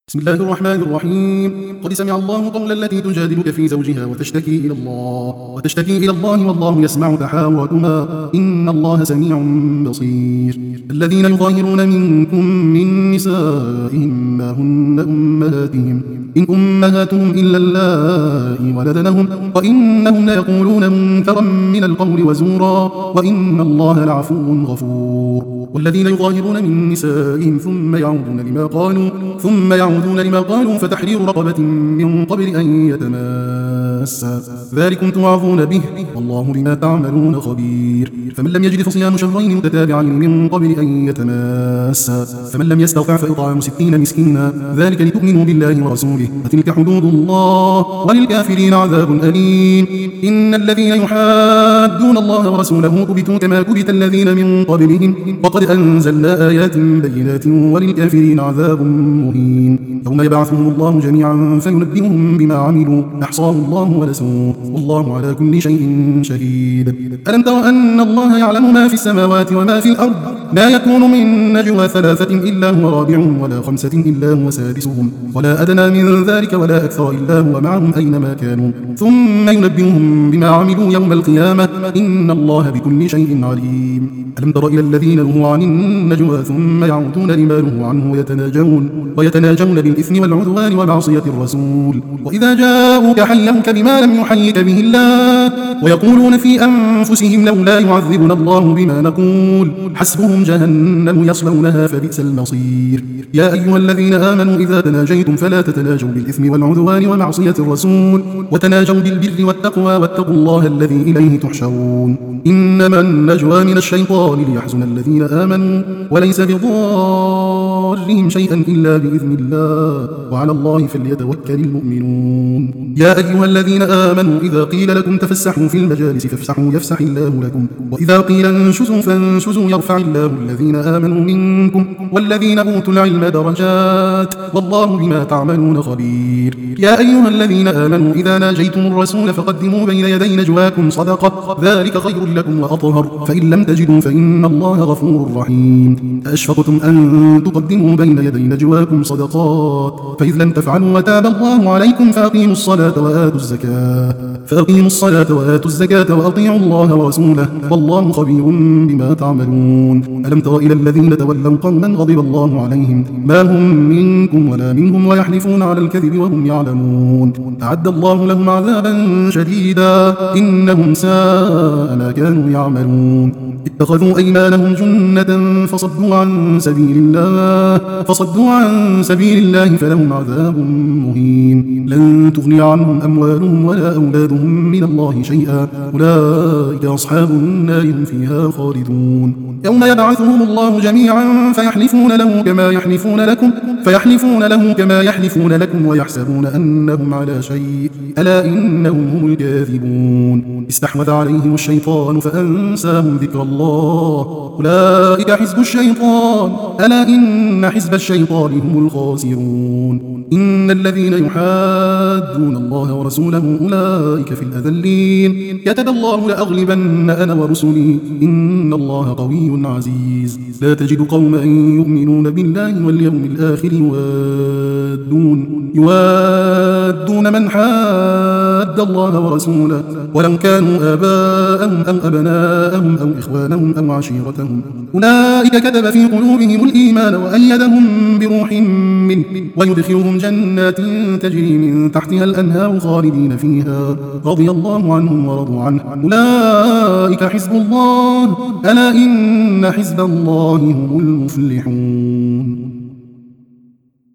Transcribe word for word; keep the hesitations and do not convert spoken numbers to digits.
بسم الله الرحمن الرحيم. قد سمع الله قول التي تجادلك في زوجها وتشتكي إلى الله وتشتكي إلى الله والله يسمع تحاوركما إن الله سميع بصير. الذين يظاهرون منكم من نسائهم ما هن أمهاتهم إن أمهاتهم إلا اللائي ولدنهم وإنهم ليقولون منكرا من القول وزورا وإن الله لعفو غفور. والذين يظاهرون من نسائهم ثم يعودون لما قالوا ثم يعودون لما قالوا فتحرير رقبة من قبل أن يتماسا ذلكم توعظون به والله بما تعملون خبير. فمن لم يجد فصيام شهرين متتابعين من قبل أن يتماسا فمن لم يستطع فإطعام ستين مسكينا ذلك لتؤمنوا بالله ورسوله وتلك حدود الله وللكافرين عذاب أليم. إن الذين يحادون الله ورسوله كبتوا كما كبت الذين من قبلهم وقد أنزلنا آيات بينات وللكافرين عذاب مهين. يوم يبعثهم الله جميعا فينبئهم بما عملوا أحصاه الله ونسوه والله على كل شيء شهيد. ألم تر أن الله يعلم ما في السماوات وما في الأرض لا يكون من نجوى ثلاثة إلا هو رابعهم ولا خمسة إلا هو سادسهم ولا أدنى من ذلك ولا أكثر إلا هو معهم أينما كانوا ثم ينبئهم بما عملوا يوم القيامة إن الله بكل شيء عليم. ألم تر إلى الذين نهوا عن النجوى ثم يعودون لما نهوا عنه ويتناجون ويتناجون بالإثم والعدوان ومعصية الرسول وإذا جاءوك حيوك بما لم يحيك به الله ويقولون في أنفسهم لولا يعذبنا الله بما نقول حسبهم جهنم يصلونها فبئس المصير. يا أيها الذين آمنوا إذا تناجيتم فلا تتناجوا بالإثم والعدوان ومعصية الرسول وتناجوا بالبر والتقوى واتقوا الله الذي إليه تحشرون. إنما النجوى من الشيطان ليحزن الذين آمنوا وليس بضارهم شيئا إلا بإذن الله وعلى الله فليتوكل المؤمنون. يا أيها الذين آمنوا إذا قيل لكم تفسحوا في المجالس فافسحوا يفسح الله لكم وإذا قيل انشزوا فانشزوا يرفع الله الذين آمنوا منكم والذين أوتوا العلم درجات والله بما تعملون خبير. يا أيها الذين آمنوا إذا ناجيتم الرسول فقدموا بين يدي نجواكم صدقة ذلك خير لكم وأطهر فإن لم تجدوا فإن الله غفور رحيم. أأشفقتم أن تقدموا بين يدي نجواكم صدقات فإذ لم تفعلوا وتاب الله عليكم فأقيموا الصلاة وآتوا الزكاة فأقيموا الصلاة وآتوا الزكاة وأطيعوا الله ورسوله والله خبير بما تعملون. ألم تر إلى الذين تولوا قوما غضب الله عليهم ما هم منكم ولا منهم ويحلفون على الكذب وهم يعلمون أعد الله لهم عذابا شديدا إنهم ساء ما كانوا يعملون. اتخذوا أيمانهم جنة فصدوا عن سبيل الله فصدوا عن سبيل الله فلهم عذاب مهين. لن تغني عنهم أموالهم ولا أولادهم من الله شيئا أولئك أصحاب النار هم فيها خالدون. يوم يبعثهم الله جميعا فيحلفون له كما يحلفون لكم فيحلفون له كما يحلفون لكم ويحسبون أنهم على شيء ألا إنهم هم الكاذبون. استحوذ عليهم الشيطان فأنساهم ذكر الله أولئك حزب الشيطان ألا إن حزب الشيطان هم الخاسرون. إن الذين يحادون الله ورسوله أولئك في الأذلين كتب الله لأغلبن أنا ورسلي إن الله قوي عزيز. لا تجد قوما يؤمنون بالله واليوم الآخر يوادون يوادون من حاد الله ورسوله ولو كانوا آباءهم أو أبناءهم أو إخوانهم أو عشيرتهم أولئك كتب في قلوبهم الإيمان وأيدهم بروح منه ويدخلهم جنات تجري من تحتها الأنهار خالدين فيها رضي الله عنهم ورضوا عنه أولئك حزب الله ألا إن حزب الله هم المفلحون.